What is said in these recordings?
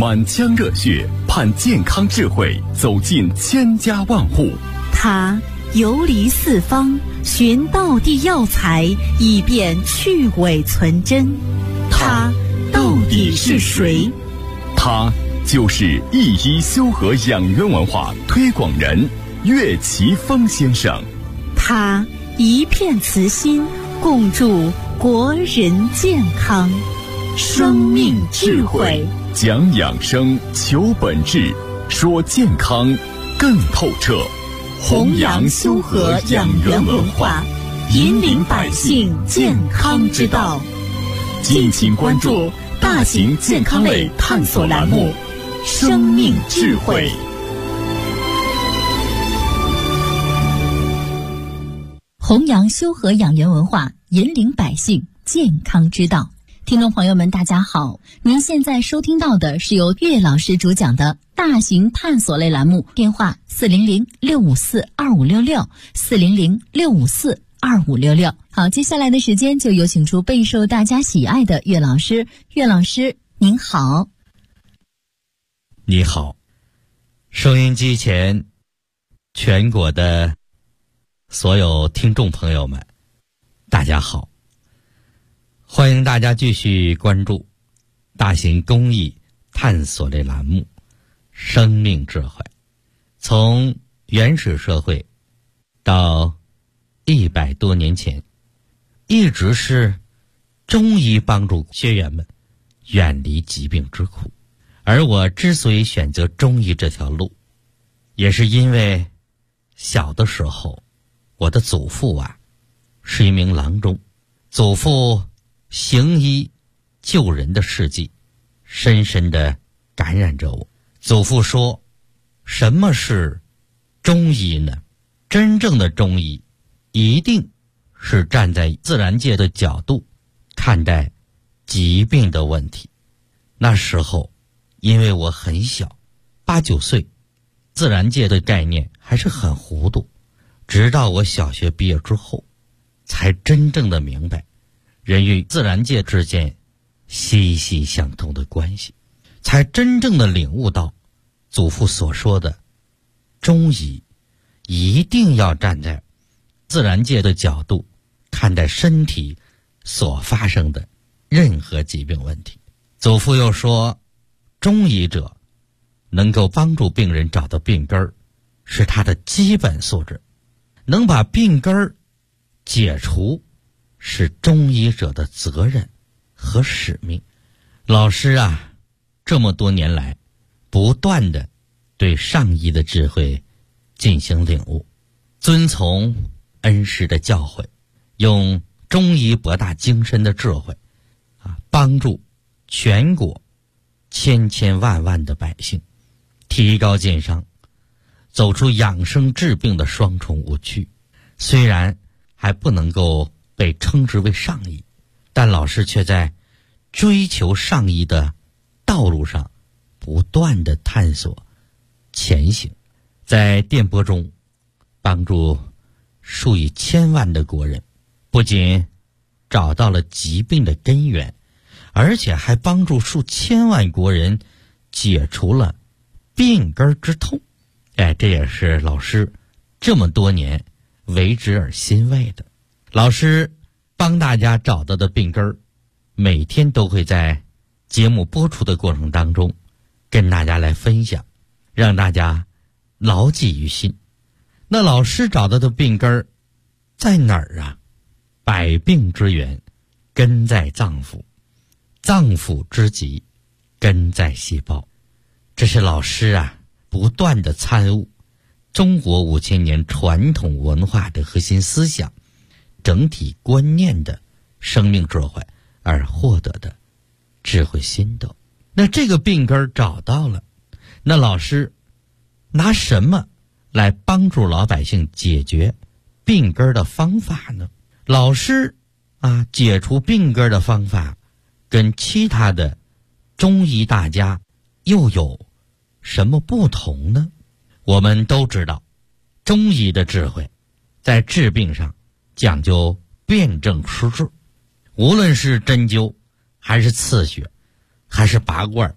满腔热血盼健康智慧走进千家万户。 他游离四方，寻道地药材，以便去伪存真。他到底是谁？ 他就是一医修和养元文化推广人岳奇峰先生。 他一片慈心，共筑国人健康。生命智慧， 讲养生，求本质，说健康更透彻。 弘扬修和养元文化，引领百姓健康之道。敬请关注大型健康类探索栏目《生命智慧》。弘扬修和养元文化，引领百姓健康之道。听众朋友们，大家好，您现在收听到的是由岳老师主讲的大型探索类栏目，电话400-654-2566，400-654-2566。好，接下来的时间就有请出备受大家喜爱的岳老师。岳老师您好。 你好，收音机前全国的所有听众朋友们，大家好，欢迎大家继续关注大型公益探索类栏目《生命智慧》。从原始社会到100多年前，一直是中医帮助学员们远离疾病之苦。而我之所以选择中医这条路，也是因为小的时候我的祖父是一名郎中，祖父行医救人的事迹深深地感染着我。祖父说，什么是中医呢？真正的中医一定是站在自然界的角度看待疾病的问题。那时候因为我很小，8、9岁，自然界的概念还是很糊涂，直到我小学毕业之后才真正的明白人与自然界之间息息相通的关系，才真正的领悟到祖父所说的中医一定要站在自然界的角度看待身体所发生的任何疾病问题。祖父又说，中医者能够帮助病人找到病根儿，是他的基本素质，能把病根儿解除是中医者的责任和使命。老师这么多年来不断地对上医的智慧进行领悟，遵从恩师的教诲，用中医博大精深的智慧帮助全国千千万万的百姓提高健康，走出养生治病的双重误区。虽然还不能够被称之为上医，但老师却在追求上医的道路上不断地探索前行，在电波中帮助数以千万的国人，不仅找到了疾病的根源，而且还帮助数千万国人解除了病根之痛。这也是老师这么多年为之而欣慰的。老师帮大家找到的病根，每天都会在节目播出的过程当中跟大家来分享，让大家牢记于心。那老师找到的病根在哪儿百病之源根在脏腑，脏腑之疾根在细胞。这是老师不断的参悟中国5000年传统文化的核心思想、整体观念的生命智慧而获得的智慧心得。那这个病根找到了，那老师拿什么来帮助老百姓解决病根的方法呢？老师解除病根的方法跟其他的中医大家又有什么不同呢？我们都知道，中医的智慧在治病上讲究辨证施治，无论是针灸还是刺血还是拔罐，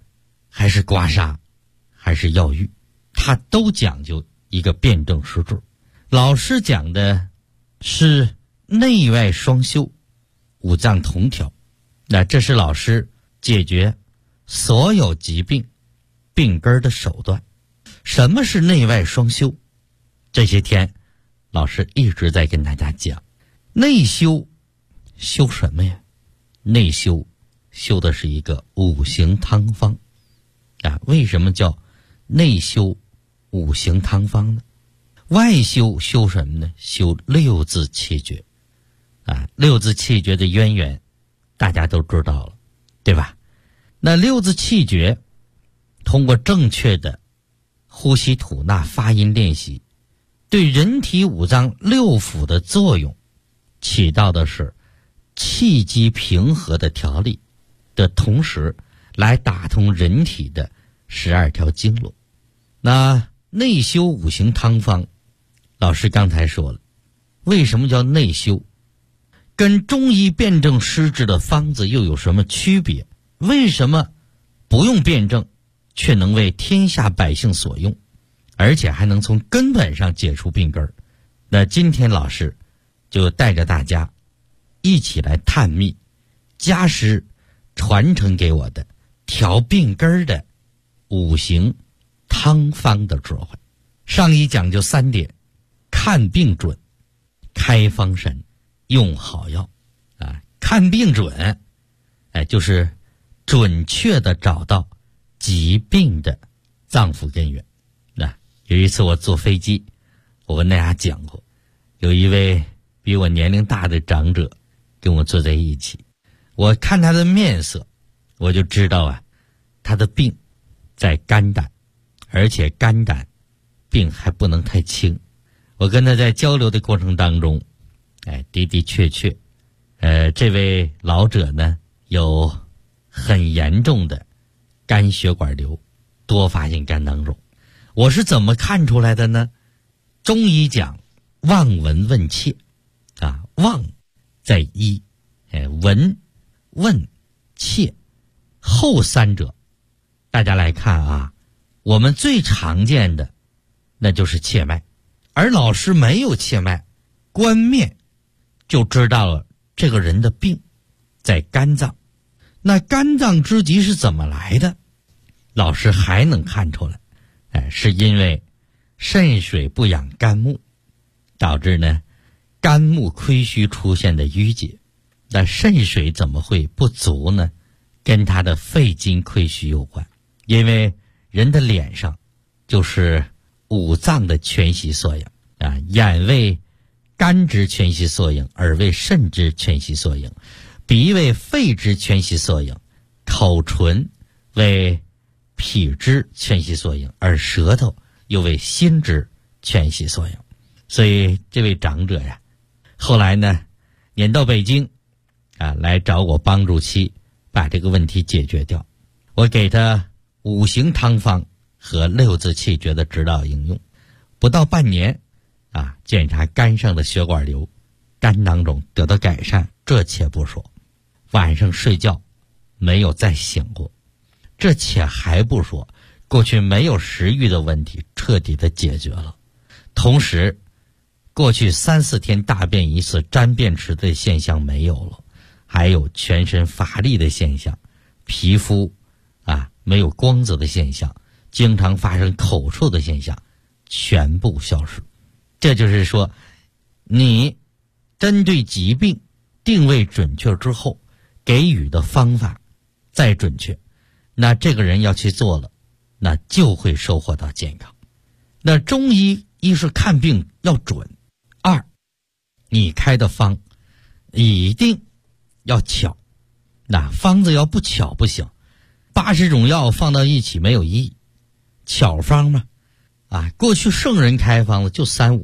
还是刮痧，还是药浴，它都讲究一个辩证施治。老师讲的是内外双修，五脏同调，那这是老师解决所有疾病病根的手段。什么是内外双修？这些天老师一直在跟大家讲，内修修什么呀？内修修的是一个五行汤方啊。为什么叫内修五行汤方呢？外修修什么呢？修六字气诀啊。六字气诀的渊源大家都知道了，对吧？那六字气诀通过正确的呼吸吐纳发音练习，对人体五脏六腑的作用起到的是气机平和的调理的同时，来打通人体的12条经络。那内修五行汤方，老师刚才说了，为什么叫内修？跟中医辩证施治的方子又有什么区别？为什么不用辩证却能为天下百姓所用，而且还能从根本上解除病根？那今天老师就带着大家一起来探秘家师传承给我的调病根的五行汤方的智慧。上一讲究3点：看病准，开方神，用好药啊。看病准，就是准确的找到疾病的脏腑根源。那有一次我坐飞机，我跟大家讲过，有一位比我年龄大的长者跟我坐在一起，我看他的面色，我就知道啊，他的病在肝胆，而且肝胆病还不能太轻。我跟他在交流的过程当中，的的确确，这位老者呢有很严重的肝血管瘤，多发性肝囊肿。我是怎么看出来的呢？中医讲望闻问切啊，望在一，闻问切，后三者大家来看啊，我们最常见的那就是切脉，而老师没有切脉，观面就知道了这个人的病在肝脏。那肝脏之疾是怎么来的？老师还能看出来，是因为肾水不养肝木，导致呢肝木亏虚出现的淤结。那肾水怎么会不足呢？跟他的肺经亏虚有关。因为人的脸上就是五脏的全息缩影啊，眼为肝之全息缩影，耳为肾之全息缩影，鼻为肺之全息缩影，口唇为脾之全息缩影，而舌头又为心之全息缩影。所以这位长者呀，后来呢撵到北京啊，来找我帮助其把这个问题解决掉。我给他五行汤方和六字气诀的指导应用，不到半年啊，检查肝上的血管瘤、肝囊肿得到改善。这且不说，晚上睡觉没有再醒过。这且还不说，过去没有食欲的问题彻底的解决了。同时，过去3、4天大便一次、沾便池的现象没有了，还有全身乏力的现象，皮肤没有光泽的现象，经常发生口臭的现象，全部消失。这就是说，你针对疾病定位准确之后，给予的方法再准确，那这个人要去做了，那就会收获到健康。那中医一是看病要准，二你开的方一定要巧，那方子要不巧不行。80种药放到一起没有意义，巧方嘛，过去圣人开方子就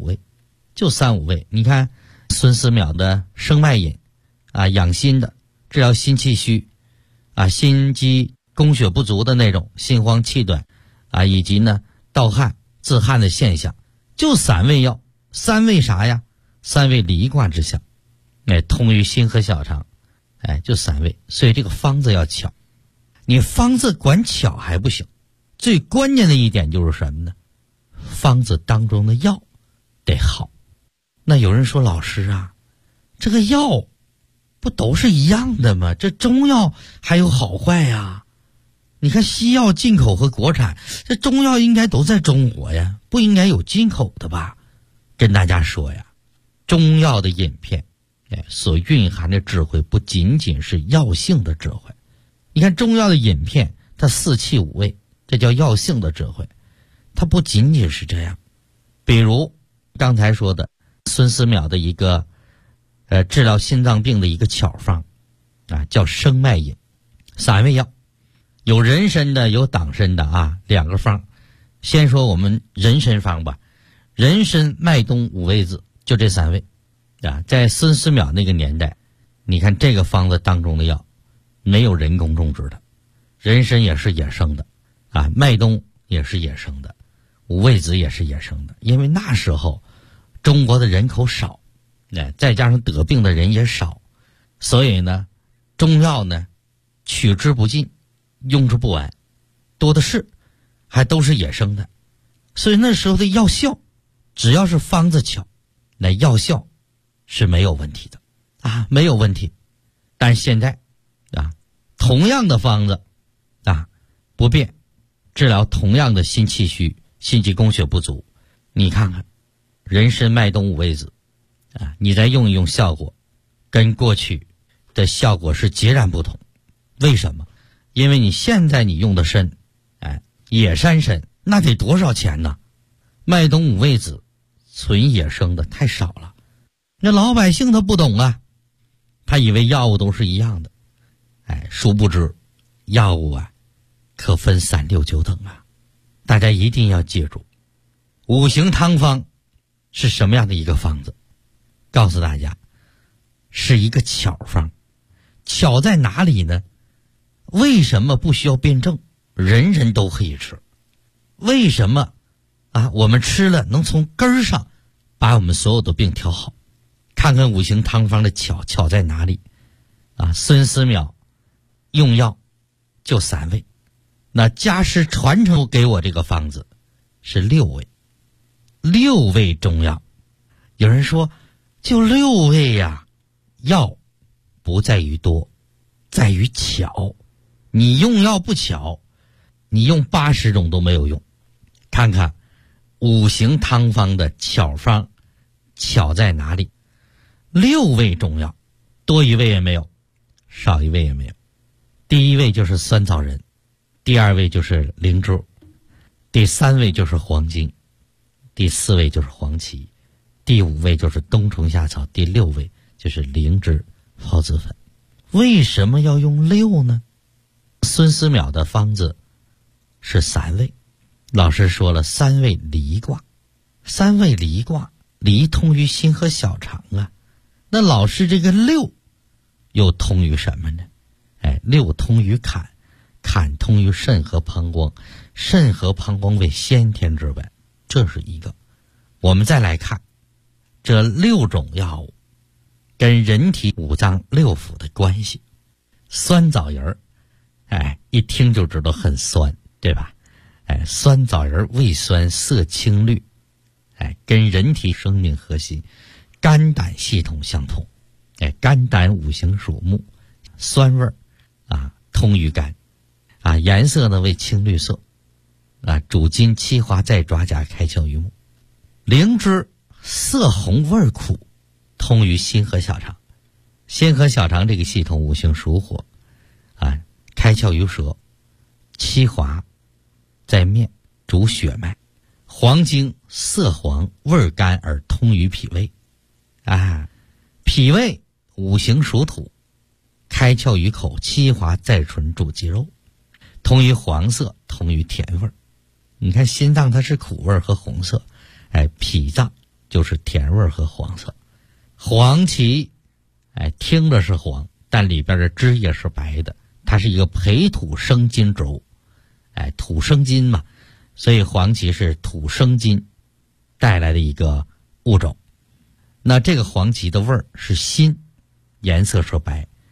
3、5味，你看孙思邈的生脉饮养心的，治疗心气虚心肌供血不足的那种心慌气短以及呢盗汗自汗的现象，就3味药。3味啥呀？3味离卦之象，通于心和小肠，就3味。所以这个方子要巧。 你方子管巧还不行，最关键的一点就是什么呢？方子当中的药得好。那有人说，老师啊，这个药不都是一样的吗？这中药还有好坏呀？你看西药进口和国产，这中药应该都在中国呀，不应该有进口的吧？跟大家说呀，中药的饮片所蕴含的智慧不仅仅是药性的智慧。你看中药的饮片，它四气五味，这叫药性的智慧。它不仅仅是这样，比如刚才说的孙思邈的一个治疗心脏病的一个巧方啊，叫生脉饮，散味药，有人参的有党参的啊，两个方。先说我们人参方吧，人参、麦冬、五味子，就这三味啊。在孙思邈那个年代，你看这个方子当中的药没有人工种植的，人参也是野生的啊，麦冬也是野生的，五味子也是野生的。因为那时候中国的人口少，再加上得病的人也少，所以呢中药呢取之不尽，用之不完，多的是，还都是野生的。所以那时候的药效，只要是方子巧，那药效是没有问题的啊，没有问题。但现在啊，同样的方子啊不变，治疗同样的心气虚、心气供血不足，你看看人参、麦冬、五味子啊，你再用一用，效果跟过去的效果是截然不同。为什么？因为你现在你用的参，野山参那得多少钱呢？麦冬、五味子纯野生的太少了，那老百姓他不懂啊，他以为药物都是一样的，殊不知药物啊可分3、6、9等啊。大家一定要记住，五行汤方是什么样的一个方子？告诉大家，是一个巧方。巧在哪里呢？为什么不需要辩证？人人都可以吃。为什么啊？我们吃了能从根儿上把我们所有的病调好？看看五行汤方的巧在哪里啊？孙思邈用药就3味，那家师传承给我这个方子是6味，6味中药。有人说就6味呀，药不在于多，在于巧。你用药不巧，你用80种都没有用。看看五行汤方的巧方，巧在哪里？6味中药，多一味也没有，少一味也没有。第一位就是酸枣仁，第2位就是灵芝，第3位就是黄精，第4位就是黄芪，第5位就是冬虫夏草，第6位就是灵芝、孢子粉。为什么要用6呢？孙思邈的方子是3味，老师说了3味离卦，3味离卦，离通于心和小肠啊。那老师这个6又通于什么呢？6通于坎，坎通于肾和膀胱，肾和膀胱为先天之本，这是一个。我们再来看这6种药物跟人体5脏6腑的关系。酸枣仁一听就知道很酸，对吧？酸枣仁味酸，色青绿，跟人体生命核心肝胆系统相通。肝胆五行属木，酸味儿通于肝颜色呢为青绿色主筋七华在爪甲，开窍于目。灵芝色红味苦，通于心和小肠。心和小肠这个系统五行属火开窍于舌，七华在面，主血脉。黄精色黄味甘而通于脾胃脾胃五行属土，开窍于口，七华在唇，主肌肉，通于黄色，通于甜味。你看心脏它是苦味和红色，脾脏就是甜味和黄色。黄芪听着是黄，但里边的汁液是白的，它是一个培土生金植物土生金嘛，所以黄芪是土生金带来的一个物种。那这个黄芪的味儿是辛，颜色是白，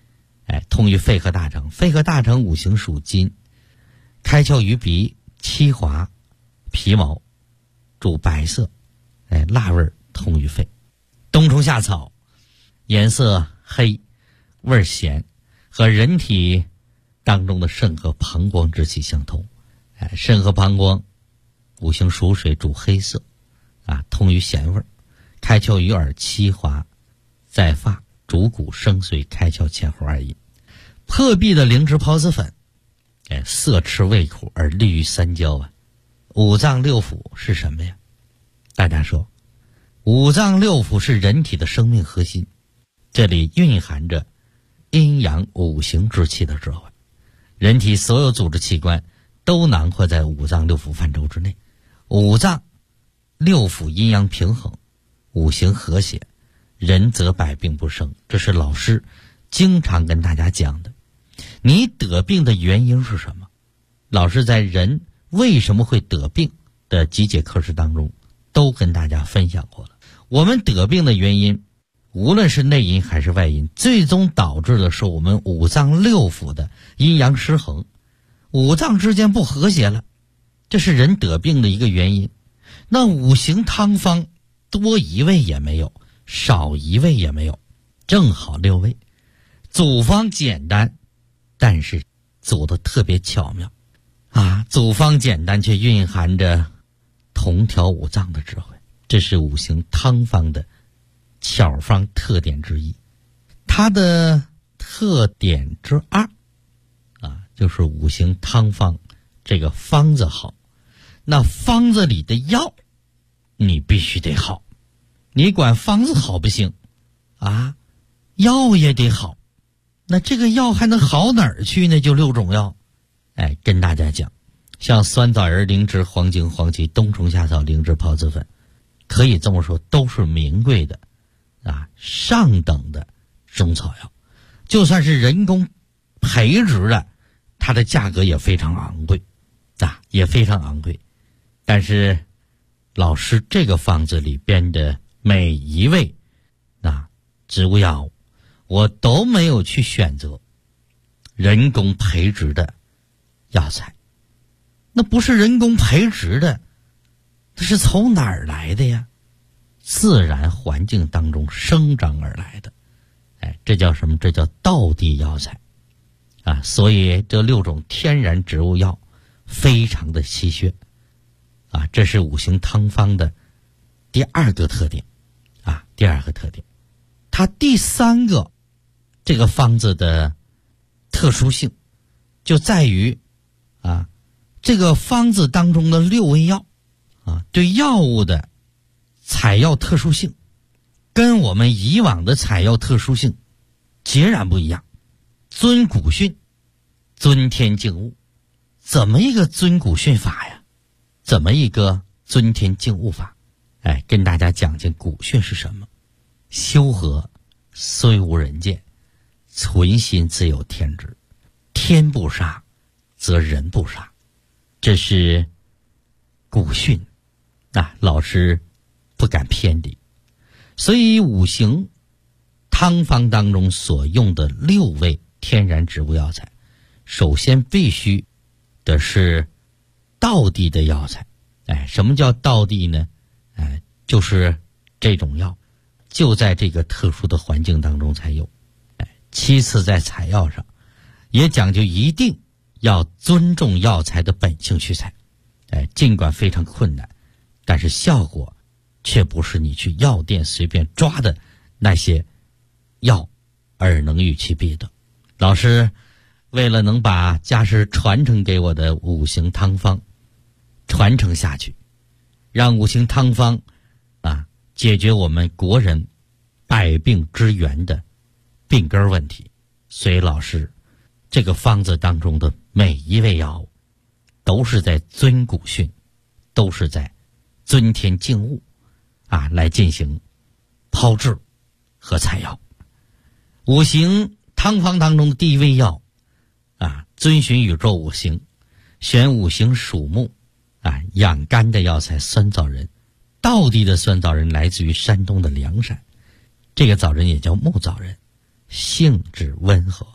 通于肺和大肠。肺和大肠五行属金，开窍于鼻，漆滑皮毛，主白色，辣味通于肺。冬虫夏草颜色黑，味咸，和人体当中的肾和膀胱之气相通。肾和膀胱五行属水，主黑色，通于咸味。开窍于耳，漆滑在发，主骨生髓，开窍前后二阴。破壁的灵芝孢子粉，色赤味苦而利于三焦啊。五脏六腑是什么呀？大家说，五脏六腑是人体的生命核心，这里蕴含着阴阳五行之气的智慧。人体所有组织器官都囊括在五脏六腑范畴之内。五脏六腑阴阳平衡，五行和谐，人则百病不生。这是老师经常跟大家讲的。你得病的原因是什么？老师在人为什么会得病的几节课时当中都跟大家分享过了。我们得病的原因，无论是内因还是外因，最终导致的是我们五脏六腑的阴阳失衡，五脏之间不和谐了，这是人得病的一个原因。那五行汤方多一味也没有，少一味也没有，正好6味。组方简单，但是组得特别巧妙组方简单却蕴含着同调五脏的智慧，这是五行汤方的巧方特点之一。它的特点之二就是五行汤方这个方子好，那方子里的药你必须得好，你管方子好不行药也得好。那这个药还能好哪儿去呢？就6种药，跟大家讲，像酸枣仁、灵芝、黄精、黄芪、冬虫夏草、灵芝孢子粉，可以这么说，都是名贵的上等的中草药。就算是人工培植的，它的价格也非常昂贵也非常昂贵。但是老师这个方子里边的每一味植物药物，我都没有去选择人工培植的药材。那不是人工培植的，那是从哪儿来的呀？自然环境当中生长而来的。这叫什么？这叫道地药材所以这6种天然植物药非常的稀缺这是五行汤方的第2个特点第2个特点。它第3个这个方子的特殊性就在于这个方子当中的6味药对药物的采药特殊性跟我们以往的采药特殊性截然不一样。遵古训，遵天敬物。怎么一个遵古训法呀？怎么一个遵天敬物法？跟大家讲讲古训是什么。修和虽无人见，存心自有天知。天不杀，则人不杀。这是古训老师不敢偏离。所以五行汤方当中所用的6味天然植物药材，首先必须的是道地的药材。什么叫道地呢？就是这种药就在这个特殊的环境当中才有。其次在采药上也讲究一定要尊重药材的本性去采。尽管非常困难，但是效果却不是你去药店随便抓的那些药而能与其比的。老师为了能把家师传承给我的五行汤方传承下去，让五行汤方解决我们国人百病之源的病根问题，所以老师这个方子当中的每一味药物都是在遵古训，都是在遵天敬物来进行炮制和采药。五行汤方当中的第1味药遵循宇宙五行，选五行属木养肝的药材酸枣仁。道地的酸枣仁来自于山东的凉山，这个枣仁也叫木枣仁，性质温和，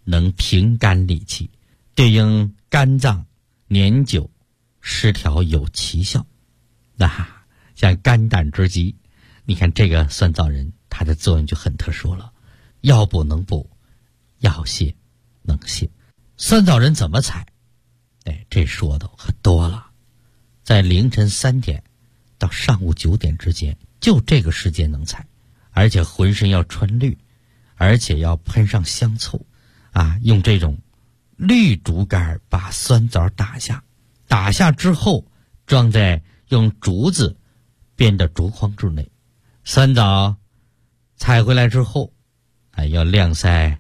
能平肝理气，对应肝脏年久失调有奇效。那像肝胆之疾，你看这个酸枣仁它的作用就很特殊了，药补能补，药泻能泻。酸枣仁怎么采？这说的可多了。在凌晨3点到上午9点之间，就这个时间能采，而且浑身要穿绿，而且要喷上香醋用这种绿竹竿把酸枣打下，打下之后装在用竹子编的竹筐之内。酸枣采回来之后要晾晒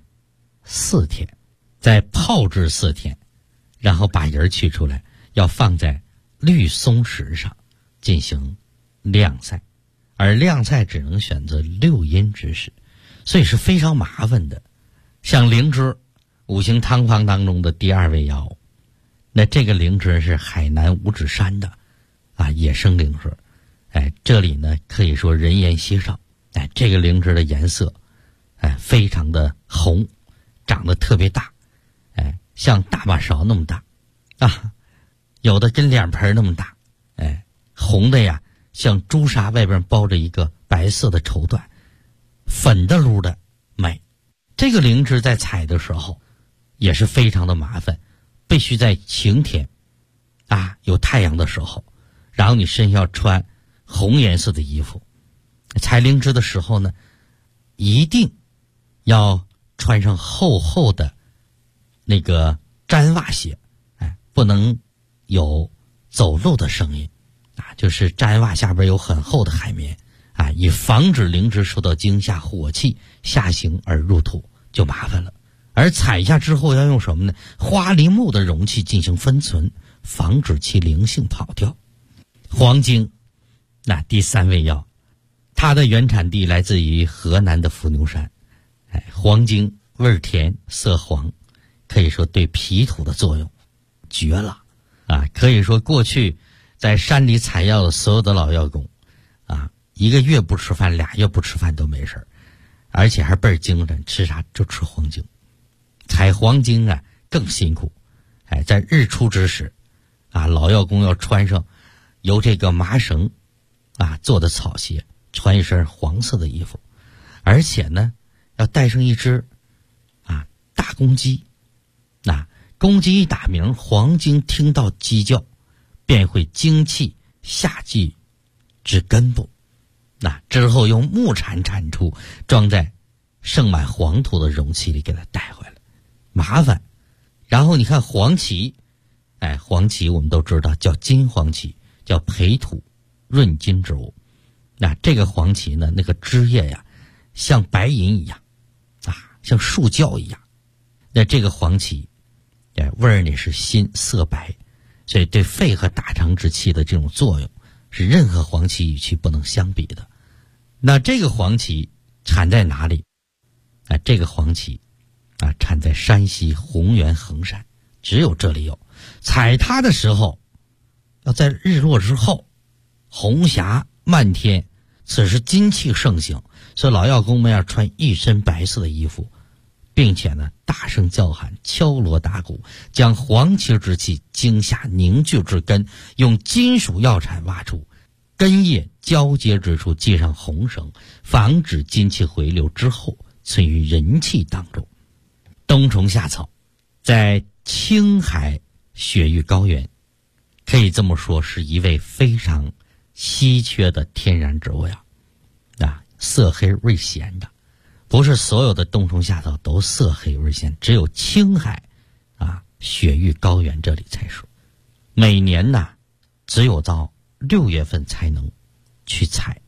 4天，再泡制4天，然后把仁取出来，要放在绿松石上进行晾晒，而晾晒只能选择6阴之时，所以是非常麻烦的。像灵芝，五行汤方当中的第2味药，那这个灵芝是海南五指山的野生灵芝。这里呢可以说人烟稀少。这个灵芝的颜色非常的红，长得特别大，像大马勺那么大有的跟脸盆那么大，红的呀像朱砂外边包着一个白色的绸缎，粉的噜的美。这个灵芝在采的时候也是非常的麻烦，必须在晴天有太阳的时候，然后你身上要穿红颜色的衣服。采灵芝的时候呢，一定要穿上厚厚的那个毡袜鞋，不能有走路的声音就是毡袜下边有很厚的海绵以防止灵芝受到惊吓火气下行而入土，就麻烦了。而采下之后要用什么呢？花梨木的容器进行分存，防止其灵性跑掉。黄精，那第3味药，它的原产地来自于河南的伏牛山。黄精味甜色黄，可以说对脾土的作用绝了可以说过去在山里采药的所有的老药工1个月不吃饭2月不吃饭都没事，而且还倍儿精神，吃啥就吃黄精。采黄精更辛苦，在日出之时老药工要穿上由这个麻绳做的草鞋，穿一身黄色的衣服，而且呢要带上一只大公鸡。公鸡一打鸣，黄精听到鸡叫便会精气下济至根部，之后用木铲铲出，装在盛满黄土的容器里给它带回来，麻烦。然后你看黄芪，黄芪我们都知道叫金黄芪，叫培土润筋之物。这个黄芪呢，那个枝叶呀像白银一样像树胶一样。那这个黄芪味儿呢是新色白，所以对肺和大肠之气的这种作用是任何黄芪与其不能相比的。那这个黄芪产在哪里？这个黄芪产在山西红原衡山，只有这里有。采它的时候要在日落之后，红霞漫天，此时金气盛行，所以老药工们要穿一身白色的衣服，并且呢大声叫喊，敲锣打鼓，将黄芪之气惊吓凝聚至根，用金属药铲挖出，根叶交接之处系上红绳，防止金气回流之后存于人气当中。冬虫夏草在青海雪域高原可以这么说是一味非常稀缺的天然植物色黑味咸的。不是所有的冬虫夏草都色黑味咸，只有青海雪域高原这里才是。每年只有到6月份才能去采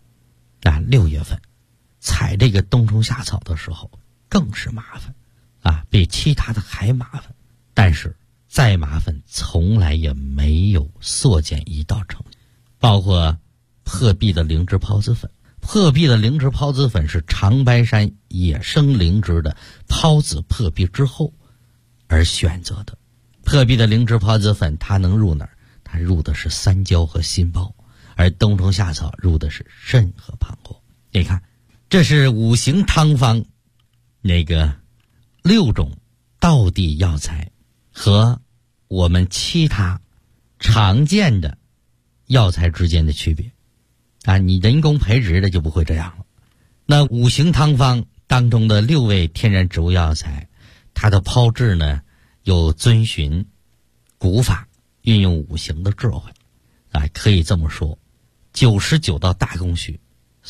6月份采这个冬虫夏草的时候更是麻烦比其他的还麻烦。但是再麻烦从来也没有缩减一道成绩。包括破壁的灵芝孢子粉，破壁的灵芝孢子粉是长白山野生灵芝的孢子破壁之后而选择的。破壁的灵芝孢子粉它能入哪儿？它入的是三焦和心包，而冬虫夏草入的是肾和膀胱。你看，这是五行汤方那个6种道地药材和我们其他常见的药材之间的区别啊，你人工培植的就不会这样了。那五行汤方当中的6味天然植物药材，它的炮制呢有遵循古法，运用五行的智慧啊，可以这么说，99道大工序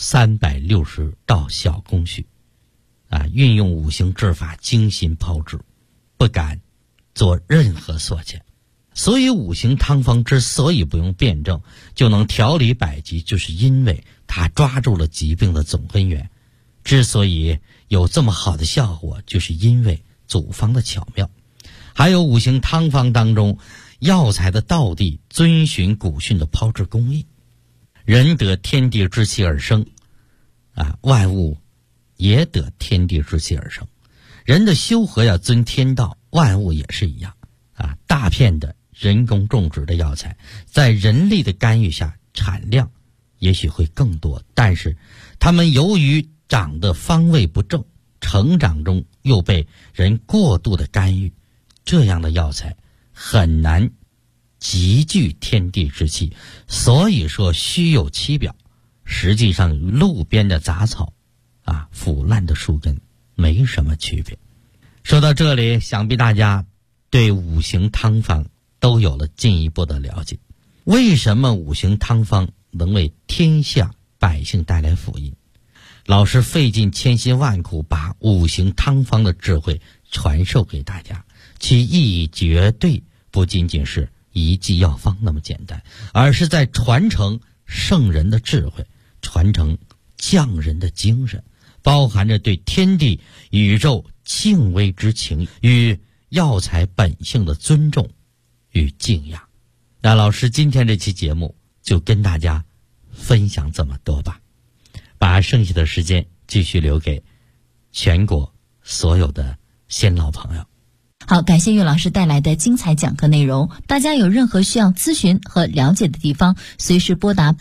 ，360道小工序啊，运用五行制法精心炮制，不敢做任何缩减。所以五行汤方之所以不用辩证就能调理百疾，就是因为它抓住了疾病的总根源。之所以有这么好的效果，就是因为组方的巧妙，还有五行汤方当中药材的道地遵循古训的炮制工艺。人得天地之气而生啊，万物也得天地之气而生。人的修和要遵天道，万物也是一样啊。大片的人工种植的药材，在人力的干预下，产量也许会更多，但是它们由于长的方位不正，成长中又被人过度的干预，这样的药材很难集聚天地之气。所以说虚有其表，实际上与路边的杂草啊、腐烂的树根没什么区别。说到这里，想必大家对五行汤方都有了进一步的了解。为什么五行汤方能为天下百姓带来福音？老师费尽千辛万苦，把五行汤方的智慧传授给大家，其意义绝对不仅仅是一剂药方那么简单，而是在传承圣人的智慧，传承匠人的精神，包含着对天地宇宙敬畏之情与药材本性的尊重与敬仰。那老师今天这期节目就跟大家分享这么多吧，把剩下的时间继续留给全国所有的新老朋友。 好，感谢岳老师带来的精彩讲课内容。大家有任何需要咨询和了解的地方，随时拨打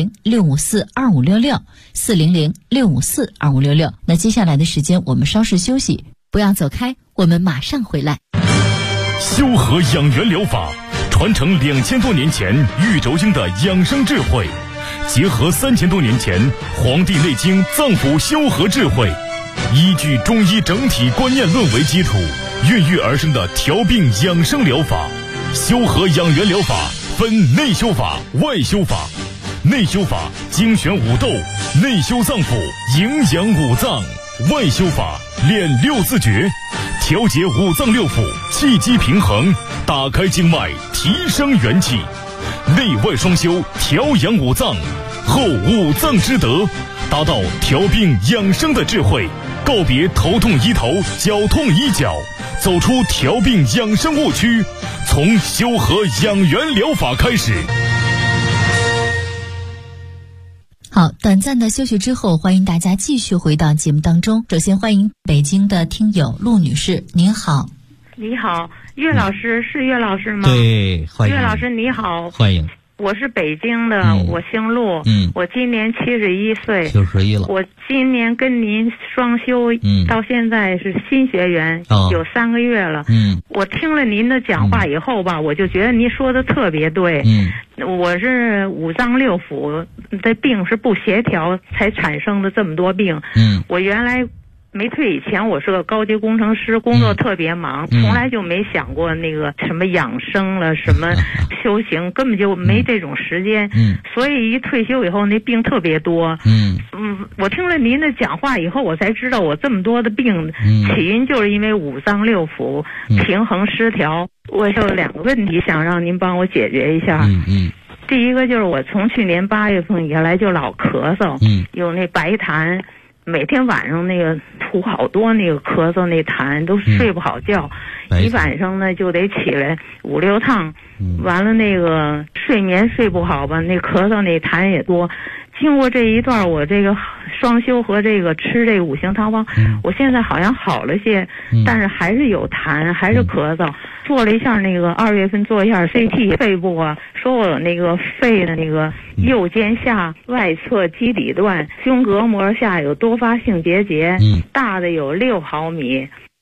400-654-2566，400-654-2566。那接下来的时间我们稍事休息，不要走开，我们马上回来。 修和养元疗法传承2000多年前玉轴经的养生智慧，结合3000多年前《黄帝内经》脏腑修和智慧，依据中医整体观念论为基础，孕育而生的调病养生疗法。修和养元疗法分内修法、外修法。内修法精选五斗，内修脏腑，营养五脏；外修法练六字诀，调节五脏六腑，气机平衡，打开经脉，提升元气。内外双修，调养五脏，后五脏之德，达到调病养生的智慧，告别头痛医头，脚痛医脚，走出调病养生误区，从修和养元疗法开始。 好，短暂的休息之后，欢迎大家继续回到节目当中。首先欢迎北京的听友陆女士，您好。 你好，岳老师，是岳老师吗？ 对，欢迎岳老师你好， 欢迎。 我是北京的，我姓陆，我今年71岁 ，71了。 我今年跟您双修，到现在是新学员，有3个月了。我听了您的讲话以后吧，我就觉得您说的特别对。我是五脏六腑的病是不协调才产生的这么多病。我原来没退以前，我是个高级工程师，工作特别忙，从来就没想过那个什么养生了，什么修行，根本就没这种时间。所以一退休以后，那病特别多。我听了您的讲话以后，我才知道我这么多的病，起因就是因为五脏六腑平衡失调。我有2个问题想让您帮我解决一下。第一个就是我从去年8月份以来就老咳嗽，有那白痰。每天晚上那个吐好多那个咳嗽那痰，都睡不好觉，一晚上呢就得起来5、6趟，完了那个睡眠睡不好吧，那咳嗽那痰也多。经过这一段我这个双修和这个吃这个五行汤方，我现在好像好了些，但是还是有痰，还是咳嗽。做了一下那个2月份做一下 CT 肺部啊，说我有那个肺的那个右肩下外侧基底段胸膈膜下有多发性结节，大的有6毫米，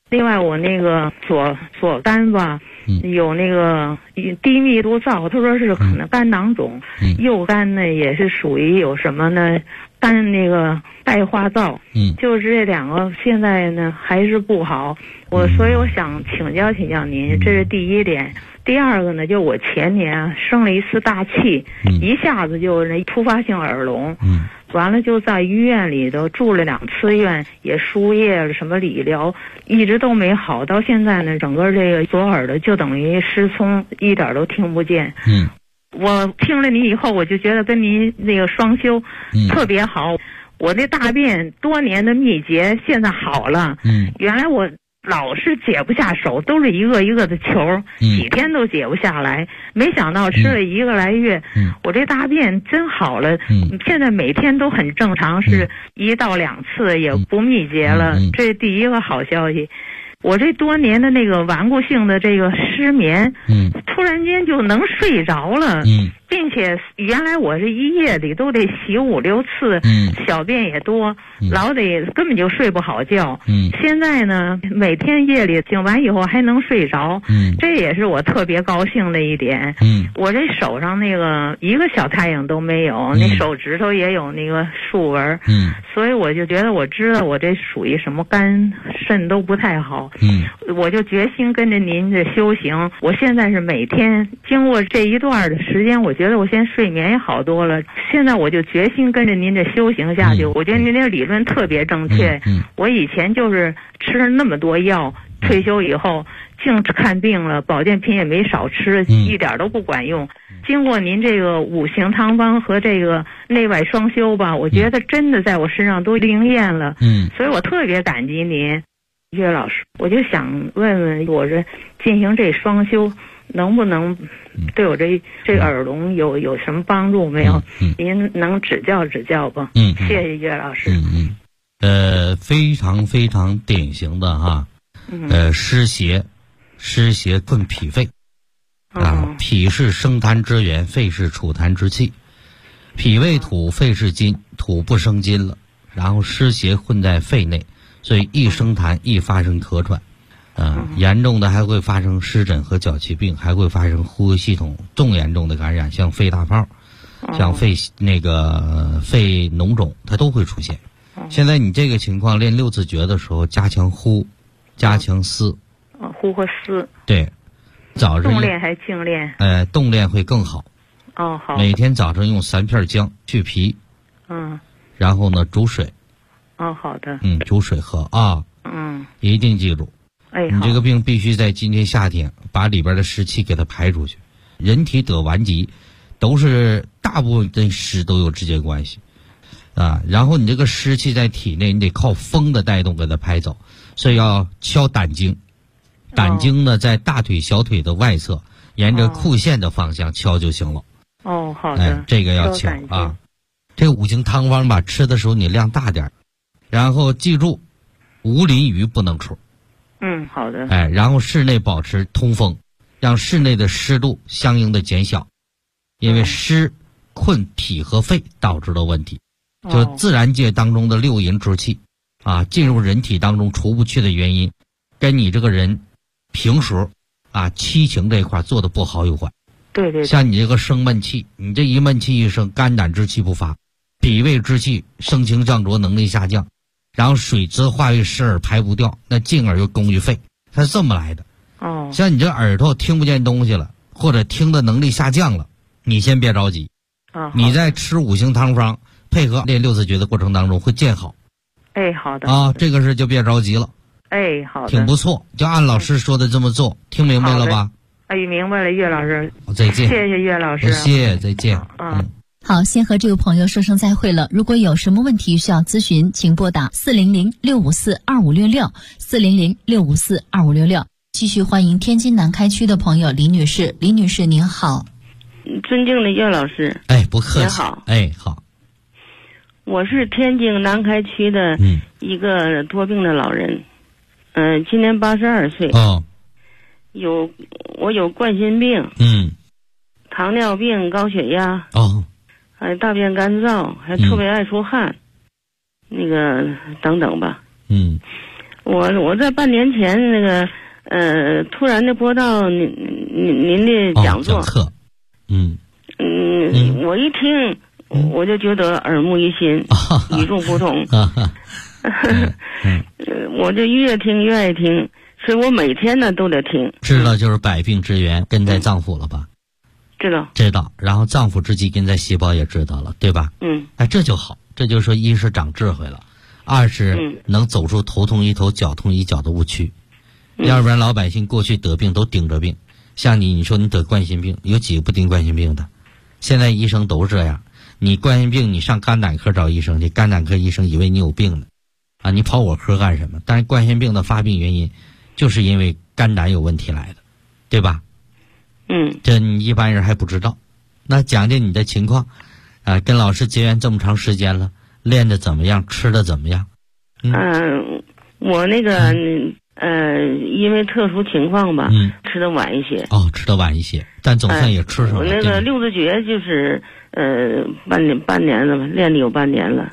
另外我那个左肝吧，有那个低密度灶，他说是可能肝囊肿。右肝呢也是属于有什么呢？肝那个带化灶。就是这两个现在呢还是不好。所以我想请教您，这是第一点。第二个呢，就我前年生了一次大气，一下子就那突发性耳聋。完了就在医院里头住了2次院，也输液了什么理疗，一直都没好。到现在呢，整个这个左耳朵就等于失聪，一点都听不见。我听了你以后，我就觉得跟您那个双修特别好。我这大便多年的秘诀现在好了。原来我老是解不下手，都是一个一个的球，几天都解不下来。没想到吃了1个来月，我这大便真好了。现在每天都很正常，是1到2次，也不秘结了。这是第一个好消息。我这多年的那个顽固性的这个失眠，突然间就能睡着了。并且原来我这一夜里都得洗5、6次，小便也多，老得根本就睡不好觉。现在呢，每天夜里醒完以后还能睡着，这也是我特别高兴的一点。我这手上那个一个小太阳都没有，那手指头也有那个竖纹。所以我就觉得我知道我这属于什么肝肾都不太好。我就决心跟着您的修行。我现在是每天经过这一段的时间，我觉得我现在睡眠也好多了。现在我就决心跟着您的修行下去。我觉得您这理论特别正确。我以前就是吃了那么多药，退休以后净看病了，保健品也没少吃，一点都不管用。经过您这个5行汤方和这个内外双修吧，我觉得真的在我身上都灵验了。所以我特别感激您，岳老师。我就想问问，我这进行这双修能不能对我这耳聋有什么帮助没有？您能指教指教不？谢谢岳老师。 非常非常典型的哈，湿邪困脾肺啊，脾是生痰之源，肺是储痰之器，脾为土，肺是金，土不生金了，然后湿邪混在肺内，所以易生痰，易发生咳喘。严重的还会发生湿疹和脚气病，还会发生呼吸系统重严重的感染，像肺大泡，像肺肺脓肿，它都会出现。现在你这个情况练6字诀的时候，加强呼，加强思。 呼和思。对， 早上动练还静练？ 动练会更好。 好。 每天早上用3片姜去皮。然后呢，煮水。 好的。 煮水喝啊。一定记住。你这个病必须在今天夏天把里边的湿气给它排出去。人体得顽疾都是大部分跟湿都有直接关系啊。然后你这个湿气在体内，你得靠风的带动给它排走，所以要敲胆经。胆经呢在大腿小腿的外侧，沿着裤线的方向敲就行了。 好的。 这个要敲啊。这5行汤方吧，吃的时候你量大点，然后记住无淋雨不能出。 好的。 然后室内保持通风，让室内的湿度相应的减小，因为湿困脾和肺导致的问题，就自然界当中的6淫之气进入人体当中除不去的原因，跟你这个人平时七情这一块做的不好有关。 对。 像你这个生闷气，你这一闷气一生，肝胆之气不发，脾胃之气生清胀浊能力下降，然后水质化为湿耳排不掉，那进而又攻于肺，它是这么来的。像你这耳朵听不见东西了，或者听的能力下降了，你先别着急。你在吃5行汤方配合练6字诀的过程当中会见好。 好的。 这个事就别着急了。 好的。 挺不错，就按老师说的这么做，听明白了吧？ 明白了，岳老师。 再见。 谢谢岳老师。 谢谢，再见。 好，先和这位朋友说声再会了。如果有什么问题需要咨询，请拨打400-654-2566，400-654-2566。继续欢迎天津南开区的朋友李女士。李女士您好。 尊敬的岳老师。 不客气。 您好。 好。 我是天津南开区的一个多病的老人，今年82岁。我有冠心病，糖尿病、高血压，还大便干燥，还特别爱出汗，那个等等吧。 我在半年前那个突然的播到您的讲座， 讲课， 我一听我就觉得耳目一新，与众不同。我就越听越爱听，所以我每天呢都得听。 知道就是百病之源根在脏腑了吧？知道，然后脏腑之基根在细胞也知道了，对吧？这就好，这就是说，一是长智慧了，二是能走出头痛医头脚痛医脚的误区。要不然老百姓过去得病都顶着病，像你说你得冠心病，有几个不顶冠心病的？现在医生都这样，你冠心病你上肝胆科找医生去，肝胆科医生以为你有病呢，你跑我科干什么？但是冠心病的发病原因就是因为肝胆有问题来的，对吧？这你一般人还不知道。那讲讲你的情况，跟老师结缘这么长时间了，练的怎么样，吃的怎么样？ 我那个因为特殊情况吧，吃的晚一些。 吃的晚一些，但总算也吃上了。 我那个六字诀就是半年了吧，练的有半年了。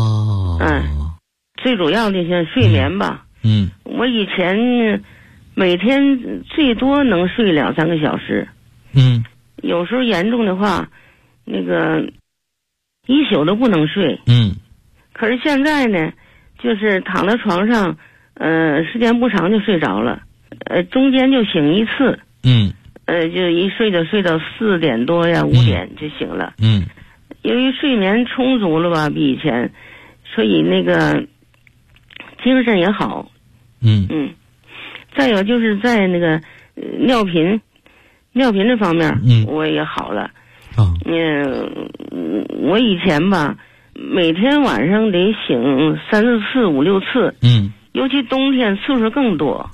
最主要的像睡眠吧。我以前每天最多能睡2-3个小时。有时候严重的话，那个一宿都不能睡。可是现在呢，就是躺在床上，时间不长就睡着了，中间就醒一次。就一睡就睡到4点多呀，5点就醒了。由于睡眠充足了吧，比以前，所以那个精神也好。再有就是在那个尿频这方面，我也好了。我以前吧，每天晚上得醒3、4次、5、6次。尤其冬天次数更多。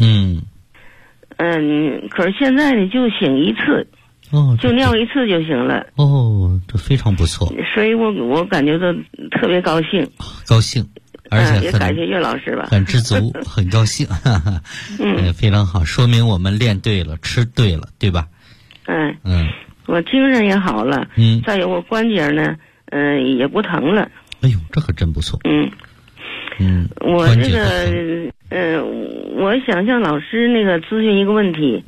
可是现在呢，就醒一次。就尿一次就行了。 这非常不错。 所以我感觉到特别高兴。而且也感谢岳老师吧， 很知足，很高兴。非常好，说明我们练对了，吃对了，对吧？ 我精神也好了。再有我关节呢，也不疼了。 哎呦，这可真不错。 我这个我想向老师那个咨询一个问题。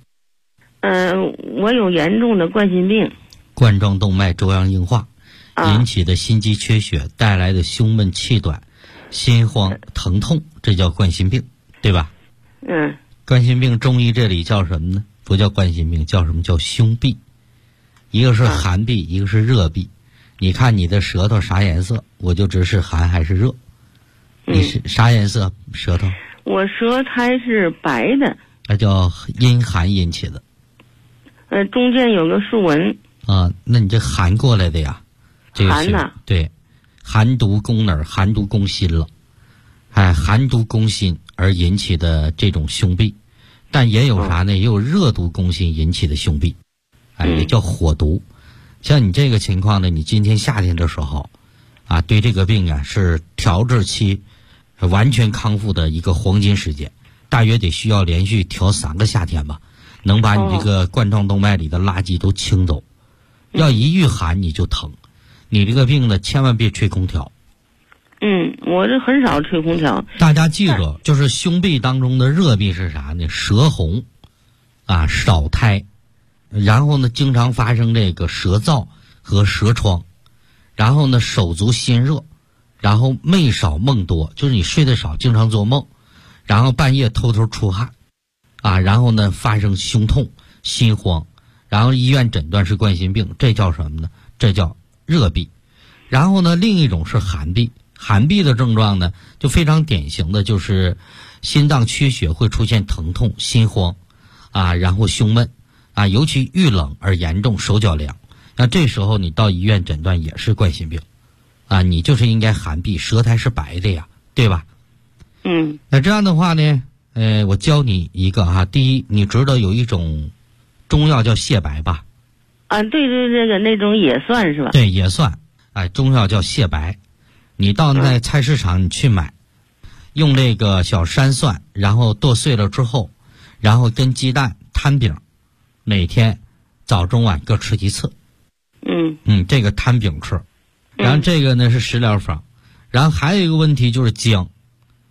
我有严重的冠心病， 冠状动脉粥样硬化引起的心肌缺血带来的胸闷气短、心慌疼痛，这叫冠心病，对吧？冠心病中医这里叫什么呢？不叫冠心病，叫什么？叫胸痹。一个是寒痹，一个是热痹。你看你的舌头啥颜色，我就知是寒还是热。你是啥颜色舌头？ 我舌苔是白的。 那叫阴寒引起的。 中间有个竖纹。 那你这寒过来的呀？这个寒呐。 对，寒毒攻哪儿？寒毒攻心了。寒毒攻心而引起的这种胸痹，但也有啥呢？也有热毒攻心引起的胸痹，也叫火毒。像你这个情况呢，你今天夏天的时候，对这个病是调治期完全康复的一个黄金时间，大约得需要连续调3个夏天吧，能把你这个冠状动脉里的垃圾都清走。要一遇寒你就疼，你这个病呢，千万别吹空调。 我这很少吹空调。 大家记住，就是胸痹当中的热痹是啥呢？舌红，少苔，然后呢，经常发生这个舌燥和舌疮，然后呢，手足心热，然后寐少梦多，就是你睡得少，经常做梦，然后半夜偷偷出汗，然后呢，发生胸痛、心慌，然后医院诊断是冠心病，这叫什么呢？这叫热痹。然后呢，另一种是寒痹。寒痹的症状呢，就非常典型的就是心脏缺血会出现疼痛、心慌，然后胸闷，尤其遇冷而严重，手脚凉。那这时候你到医院诊断也是冠心病，你就是应该寒痹，舌苔是白的呀，对吧？那这样的话呢，我教你一个第一，你知道有一种中药叫泻白吧？ 对，这个那种也算是吧？ 对，也算。中药叫泻白。你到那菜市场你去买，用这个小山蒜，然后剁碎了之后，然后跟鸡蛋摊饼，每天早中晚各吃1次。这个摊饼吃。然后这个呢是食疗方。然后还有一个问题就是姜